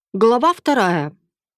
Глава 2.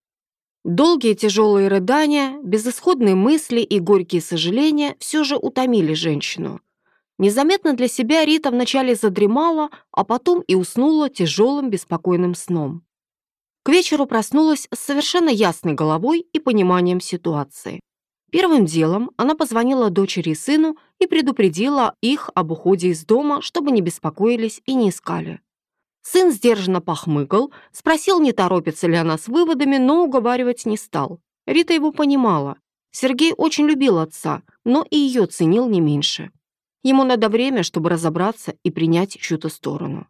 Долгие тяжелые рыдания, безысходные мысли и горькие сожаления все же утомили женщину. Незаметно для себя Рита вначале задремала, а потом и уснула тяжелым беспокойным сном. К вечеру проснулась с совершенно ясной головой и пониманием ситуации. Первым делом она позвонила дочери и сыну и предупредила их об уходе из дома, чтобы не беспокоились и не искали. Сын сдержанно похмыкал, спросил, не торопится ли она с выводами, но уговаривать не стал. Рита его понимала. Сергей очень любил отца, но и ее ценил не меньше. Ему надо время, чтобы разобраться и принять чью-то сторону.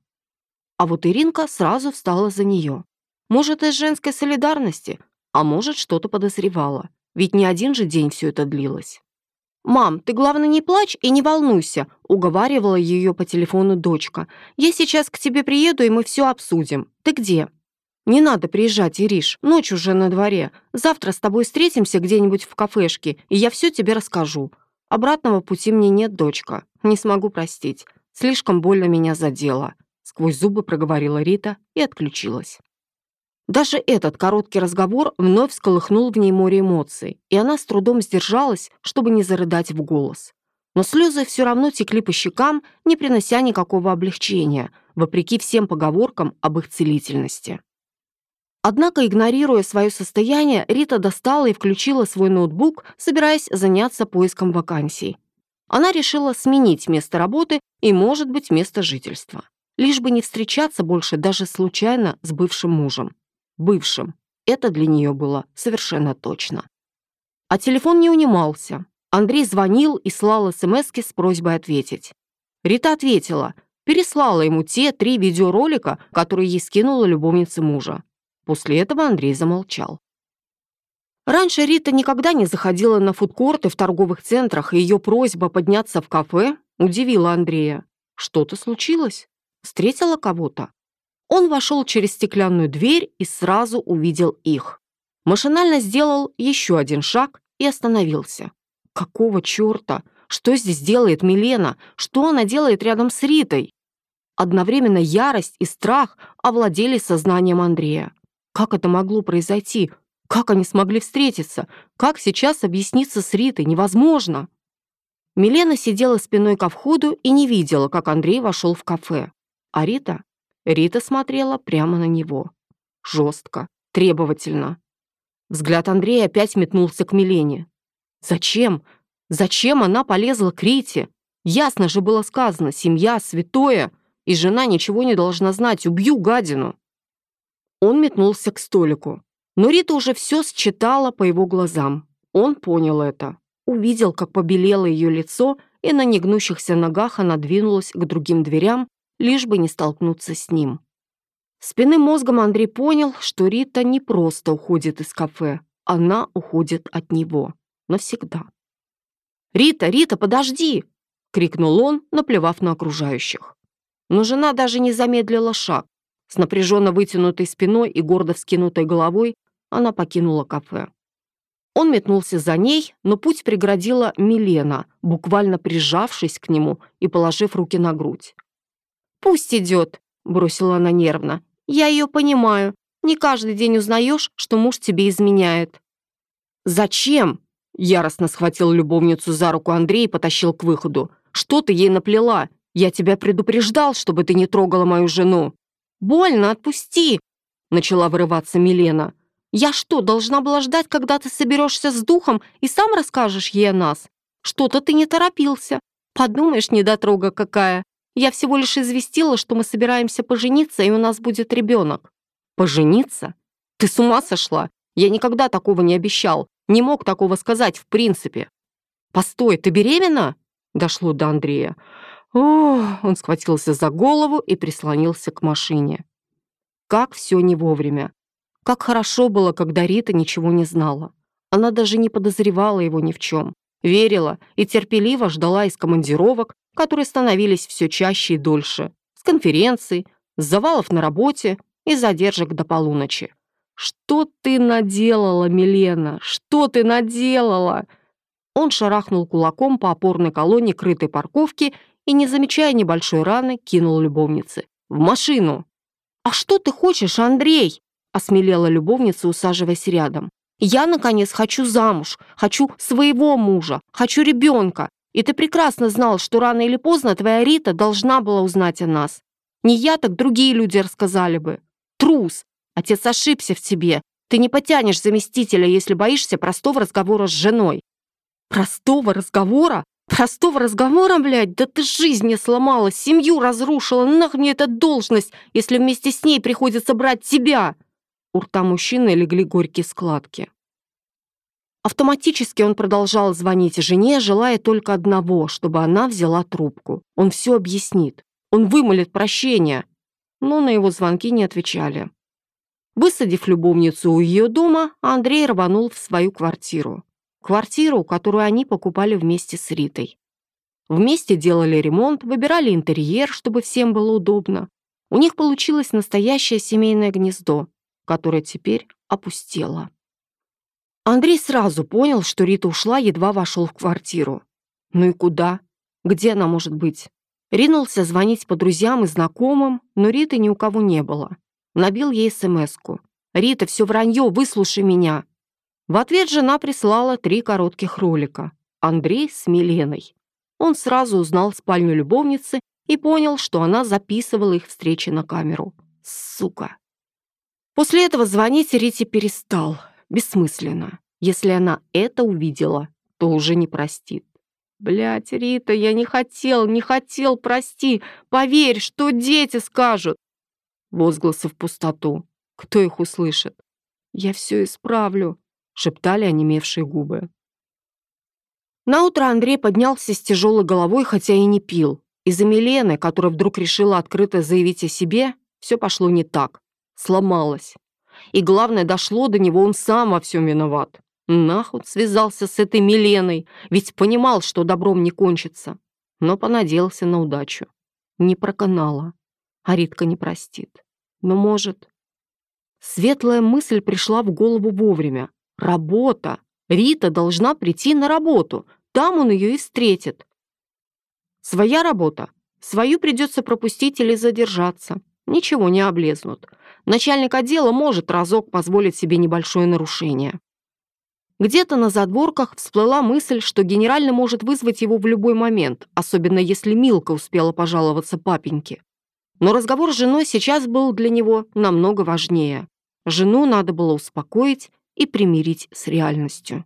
А вот Иринка сразу встала за нее. Может, из женской солидарности, а может, что-то подозревала. Ведь не один же день все это длилось. «Мам, ты, главное, не плачь и не волнуйся», — уговаривала ее по телефону дочка. «Я сейчас к тебе приеду, и мы все обсудим. Ты где?» «Не надо приезжать, Ириш, ночь уже на дворе. Завтра с тобой встретимся где-нибудь в кафешке, и я все тебе расскажу. Обратного пути мне нет, дочка. Не смогу простить. Слишком больно меня задело», — сквозь зубы проговорила Рита и отключилась. Даже этот короткий разговор вновь всколыхнул в ней море эмоций, и она с трудом сдержалась, чтобы не зарыдать в голос. Но слезы все равно текли по щекам, не принося никакого облегчения, вопреки всем поговоркам об их целительности. Однако, игнорируя свое состояние, Рита достала и включила свой ноутбук, собираясь заняться поиском вакансий. Она решила сменить место работы и, может быть, место жительства. Лишь бы не встречаться больше даже случайно с бывшим мужем. Бывшим. Это для нее было совершенно точно. А телефон не унимался. Андрей звонил и слал смски с просьбой ответить. Рита ответила, переслала ему те 3 видеоролика, которые ей скинула любовница мужа. После этого Андрей замолчал. Раньше Рита никогда не заходила на фудкорты в торговых центрах, и ее просьба подняться в кафе удивила Андрея. Что-то случилось? Встретила кого-то? Он вошел через стеклянную дверь и сразу увидел их. Машинально сделал еще один шаг и остановился. Какого черта? Что здесь делает Милена? Что она делает рядом с Ритой? Одновременно ярость и страх овладели сознанием Андрея. Как это могло произойти? Как они смогли встретиться? Как сейчас объясниться с Ритой? Невозможно. Милена сидела спиной ко входу и не видела, как Андрей вошел в кафе. А Рита смотрела прямо на него. Жестко, требовательно. Взгляд Андрея опять метнулся к Милене. Зачем? Зачем она полезла к Рите? Ясно же было сказано, семья святое, и жена ничего не должна знать, убью гадину. Он метнулся к столику. Но Рита уже все считала по его глазам. Он понял это. Увидел, как побелело ее лицо, и на негнущихся ногах она двинулась к другим дверям, лишь бы не столкнуться с ним. Спинным мозгом Андрей понял, что Рита не просто уходит из кафе, она уходит от него. Навсегда. «Рита, Рита, подожди!» — крикнул он, наплевав на окружающих. Но жена даже не замедлила шаг. С напряженно вытянутой спиной и гордо вскинутой головой она покинула кафе. Он метнулся за ней, но путь преградила Милена, буквально прижавшись к нему и положив руки на грудь. «Пусть идет», — бросила она нервно. «Я ее понимаю. Не каждый день узнаешь, что муж тебе изменяет». «Зачем?» — яростно схватил любовницу за руку Андрей и потащил к выходу. «Что ты ей наплела? Я тебя предупреждал, чтобы ты не трогала мою жену». «Больно, отпусти!» — начала вырываться Милена. «Я что, должна была ждать, когда ты соберешься с духом и сам расскажешь ей о нас? Что-то ты не торопился. Подумаешь, недотрога какая. Я всего лишь известила, что мы собираемся пожениться, и у нас будет ребенок». «Пожениться? Ты с ума сошла? Я никогда такого не обещал. Не мог такого сказать в принципе». «Постой, ты беременна?» Дошло до Андрея. Ох, он схватился за голову и прислонился к машине. Как все не вовремя. Как хорошо было, когда Рита ничего не знала. Она даже не подозревала его ни в чем. Верила и терпеливо ждала из командировок, которые становились все чаще и дольше, с конференций, с завалов на работе и задержек до полуночи. «Что ты наделала, Милена? Что ты наделала?» Он шарахнул кулаком по опорной колонне крытой парковки и, не замечая небольшой раны, кинул любовнице. «В машину!» «А что ты хочешь, Андрей?» осмелела любовница, усаживаясь рядом. «Я, наконец, хочу замуж, хочу своего мужа, хочу ребенка. И ты прекрасно знал, что рано или поздно твоя Рита должна была узнать о нас. Не я, так другие люди рассказали бы. Трус! Отец ошибся в тебе. Ты не потянешь заместителя, если боишься простого разговора с женой». «Простого разговора? Простого разговора, блядь? Да ты жизнь мне сломала, семью разрушила. Нах мне эта должность, если вместе с ней приходится брать тебя!» У рта мужчины легли горькие складки. Автоматически он продолжал звонить жене, желая только одного, чтобы она взяла трубку. Он все объяснит. Он вымолит прощения. Но на его звонки не отвечали. Высадив любовницу у ее дома, Андрей рванул в свою квартиру. Квартиру, которую они покупали вместе с Ритой. Вместе делали ремонт, выбирали интерьер, чтобы всем было удобно. У них получилось настоящее семейное гнездо, которое теперь опустело. Андрей сразу понял, что Рита ушла, едва вошел в квартиру. Ну и куда? Где она может быть? Ринулся звонить по друзьям и знакомым, но Риты ни у кого не было. Набил ей смс-ку. «Рита, все вранье, выслушай меня». В ответ жена прислала 3 коротких ролика. Андрей с Миленой. Он сразу узнал спальню любовницы и понял, что она записывала их встречи на камеру. Сука. После этого звонить Рите перестал. Бессмысленно. Если она это увидела, то уже не простит. «Блядь, Рита, я не хотел, прости. Поверь, что дети скажут». Возгласы в пустоту. Кто их услышит? «Я все исправлю», — шептали онемевшие губы. Наутро Андрей поднялся с тяжелой головой, хотя и не пил. Из-за Милены, которая вдруг решила открыто заявить о себе, все пошло не так. Сломалось. И главное, дошло до него, он сам во всем виноват. Нахуй связался с этой Миленой, ведь понимал, что добром не кончится. Но понадеялся на удачу. Не проканала. А Ритка не простит. Но может... Светлая мысль пришла в голову вовремя. Работа. Рита должна прийти на работу. Там он ее и встретит. Своя работа. Свою придется пропустить или задержаться. Ничего не облезнут. Начальник отдела может разок позволить себе небольшое нарушение. Где-то на задворках всплыла мысль, что генеральный может вызвать его в любой момент, особенно если Милка успела пожаловаться папеньке. Но разговор с женой сейчас был для него намного важнее. Жену надо было успокоить и примирить с реальностью.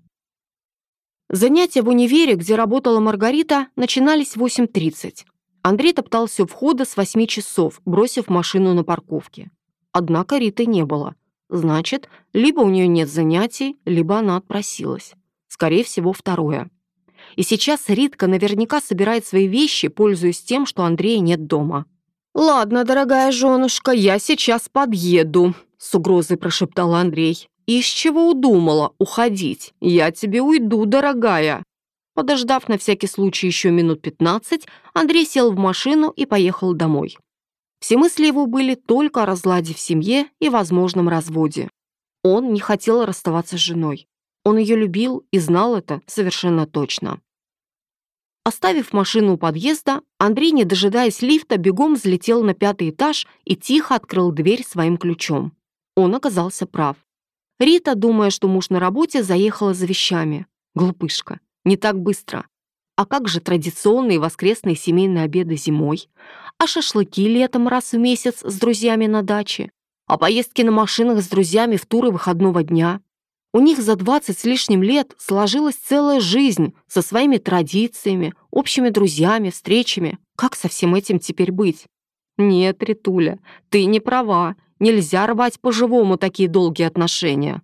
Занятия в универе, где работала Маргарита, начинались в 8:30. Андрей топтался у входа с 8 часов, бросив машину на парковке. Однако Риты не было. Значит, либо у нее нет занятий, либо она отпросилась. Скорее всего, второе. И сейчас Ритка наверняка собирает свои вещи, пользуясь тем, что Андрея нет дома. «Ладно, дорогая женушка, я сейчас подъеду», — с угрозой прошептал Андрей. «Из чего удумала уходить? Я тебе уйду, дорогая». Подождав на всякий случай еще минут 15, Андрей сел в машину и поехал домой. Все мысли его были только о разладе в семье и возможном разводе. Он не хотел расставаться с женой. Он ее любил и знал это совершенно точно. Оставив машину у подъезда, Андрей, не дожидаясь лифта, бегом взлетел на 5-й этаж и тихо открыл дверь своим ключом. Он оказался прав. Рита, думая, что муж на работе, заехала за вещами. Глупышка. Не так быстро. А как же традиционные воскресные семейные обеды зимой? А шашлыки летом раз в месяц с друзьями на даче? А поездки на машинах с друзьями в туры выходного дня? У них за 20 с лишним лет сложилась целая жизнь со своими традициями, общими друзьями, встречами. Как со всем этим теперь быть? Нет, Ритуля, ты не права. Нельзя рвать по-живому такие долгие отношения.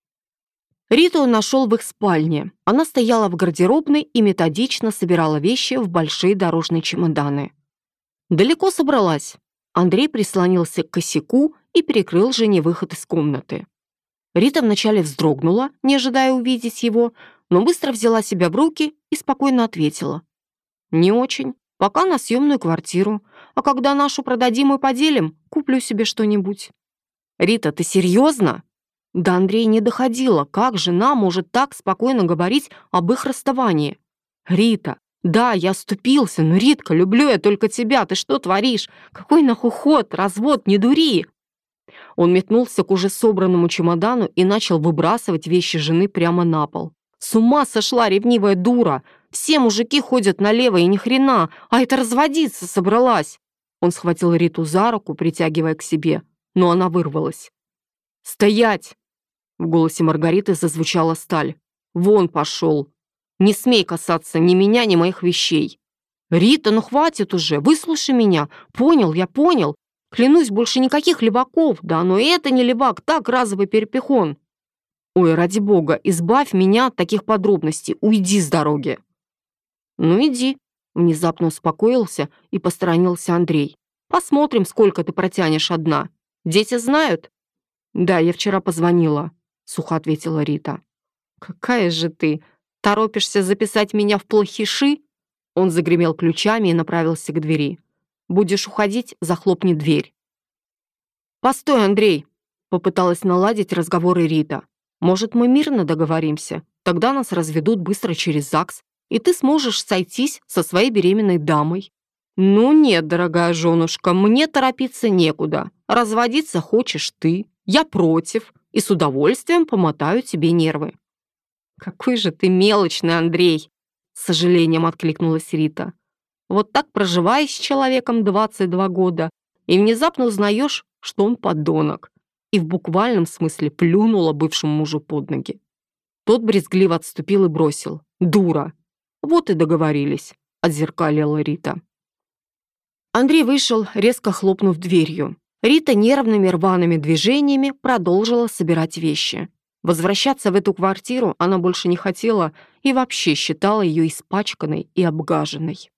Риту он нашел в их спальне. Она стояла в гардеробной и методично собирала вещи в большие дорожные чемоданы. Далеко собралась. Андрей прислонился к косяку и перекрыл жене выход из комнаты. Рита вначале вздрогнула, не ожидая увидеть его, но быстро взяла себя в руки и спокойно ответила. «Не очень. Пока на съемную квартиру. А когда нашу продадим и поделим, куплю себе что-нибудь». «Рита, ты серьезно?» До Андрея не доходило, как жена может так спокойно говорить об их расставании. «Рита, да, я оступился, но, Ритка, люблю я только тебя, ты что творишь? Какой нахуй ход, развод, не дури!» Он метнулся к уже собранному чемодану и начал выбрасывать вещи жены прямо на пол. С ума сошла ревнивая дура! Все мужики ходят налево и ни хрена, а это разводиться собралась. Он схватил Риту за руку, притягивая к себе, но она вырвалась. «Стоять!» В голосе Маргариты зазвучала сталь. «Вон пошел! Не смей касаться ни меня, ни моих вещей!» «Рита, ну хватит уже! Выслушай меня! Понял, я понял! Клянусь, больше никаких леваков! Да, но это не левак, так разовый перепихон!» «Ой, ради бога, избавь меня от таких подробностей! Уйди с дороги!» «Ну иди!» Внезапно успокоился и посторонился Андрей. «Посмотрим, сколько ты протянешь одна. Дети знают?» «Да, я вчера позвонила», — сухо ответила Рита. «Какая же ты! Торопишься записать меня в плохиши?» Он загремел ключами и направился к двери. «Будешь уходить, захлопни дверь». «Постой, Андрей!» — попыталась наладить разговоры Рита. «Может, мы мирно договоримся? Тогда нас разведут быстро через ЗАГС, и ты сможешь сойтись со своей беременной дамой». «Ну нет, дорогая женушка, мне торопиться некуда. Разводиться хочешь ты. Я против и с удовольствием помотаю тебе нервы». «Какой же ты мелочный, Андрей!» С сожалением откликнулась Рита. «Вот так проживаешь с человеком 22 года и внезапно узнаешь, что он подонок». И в буквальном смысле плюнула бывшему мужу под ноги. Тот брезгливо отступил и бросил. «Дура!» «Вот и договорились», — отзеркалила Рита. Андрей вышел, резко хлопнув дверью. Рита нервными рваными движениями продолжила собирать вещи. Возвращаться в эту квартиру она больше не хотела и вообще считала ее испачканной и обгаженной.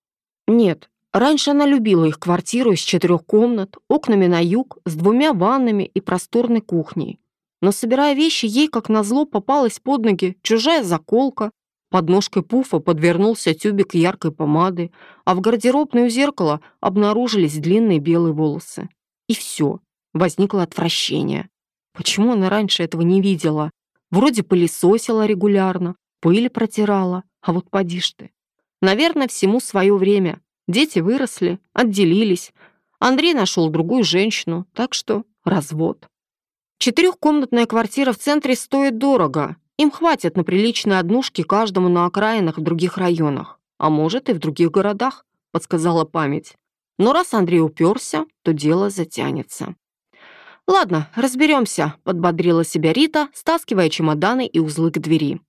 Нет, раньше она любила их квартиру из 4 комнат, окнами на юг, с 2 ваннами и просторной кухней. Но, собирая вещи, ей, как назло, попалась под ноги чужая заколка, под ножкой пуфа подвернулся тюбик яркой помады, а в гардеробной у зеркала обнаружились длинные белые волосы. И все, возникло отвращение. Почему она раньше этого не видела? Вроде пылесосила регулярно, пыль протирала, а вот поди ж ты. Наверное, всему свое время. Дети выросли, отделились. Андрей нашел другую женщину, так что развод. 4-комнатная квартира в центре стоит дорого. Им хватит на приличные однушки каждому на окраинах в других районах. А может, и в других городах, подсказала память. Но раз Андрей уперся, то дело затянется. «Ладно, разберемся», — подбодрила себя Рита, стаскивая чемоданы и узлы к двери.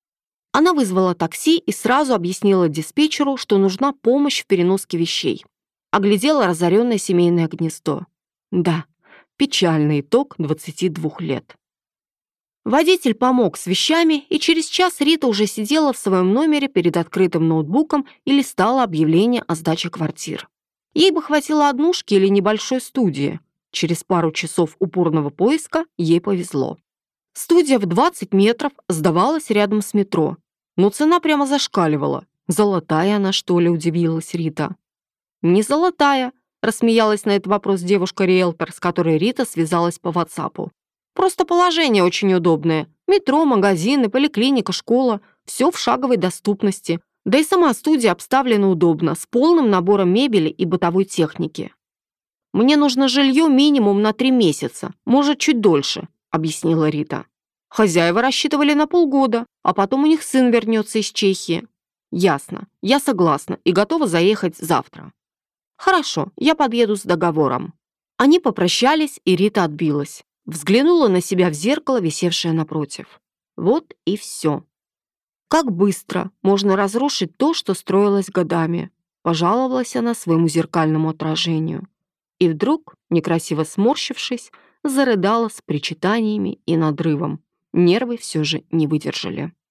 Она вызвала такси и сразу объяснила диспетчеру, что нужна помощь в переноске вещей. Оглядела разоренное семейное гнездо. Да, печальный итог 22 лет. Водитель помог с вещами, и через час Рита уже сидела в своем номере перед открытым ноутбуком и листала объявления о сдаче квартир. Ей бы хватило однушки или небольшой студии. Через пару часов упорного поиска ей повезло. Студия в 20 метров сдавалась рядом с метро, но цена прямо зашкаливала. «Золотая она, что ли?» – удивилась Рита. «Не золотая», – рассмеялась на этот вопрос девушка-риэлтор, с которой Рита связалась по WhatsApp. «Просто положение очень удобное. Метро, магазины, поликлиника, школа – все в шаговой доступности. Да и сама студия обставлена удобно, с полным набором мебели и бытовой техники». «Мне нужно жилье минимум на 3 месяца, может, чуть дольше», — объяснила Рита. «Хозяева рассчитывали на полгода, а потом у них сын вернется из Чехии». «Ясно, я согласна и готова заехать завтра». «Хорошо, я подъеду с договором». Они попрощались, и Рита отбилась. Взглянула на себя в зеркало, висевшее напротив. Вот и все. Как быстро можно разрушить то, что строилось годами, пожаловалась она своему зеркальному отражению. И вдруг, некрасиво сморщившись, зарыдала с причитаниями и надрывом. Нервы все же не выдержали.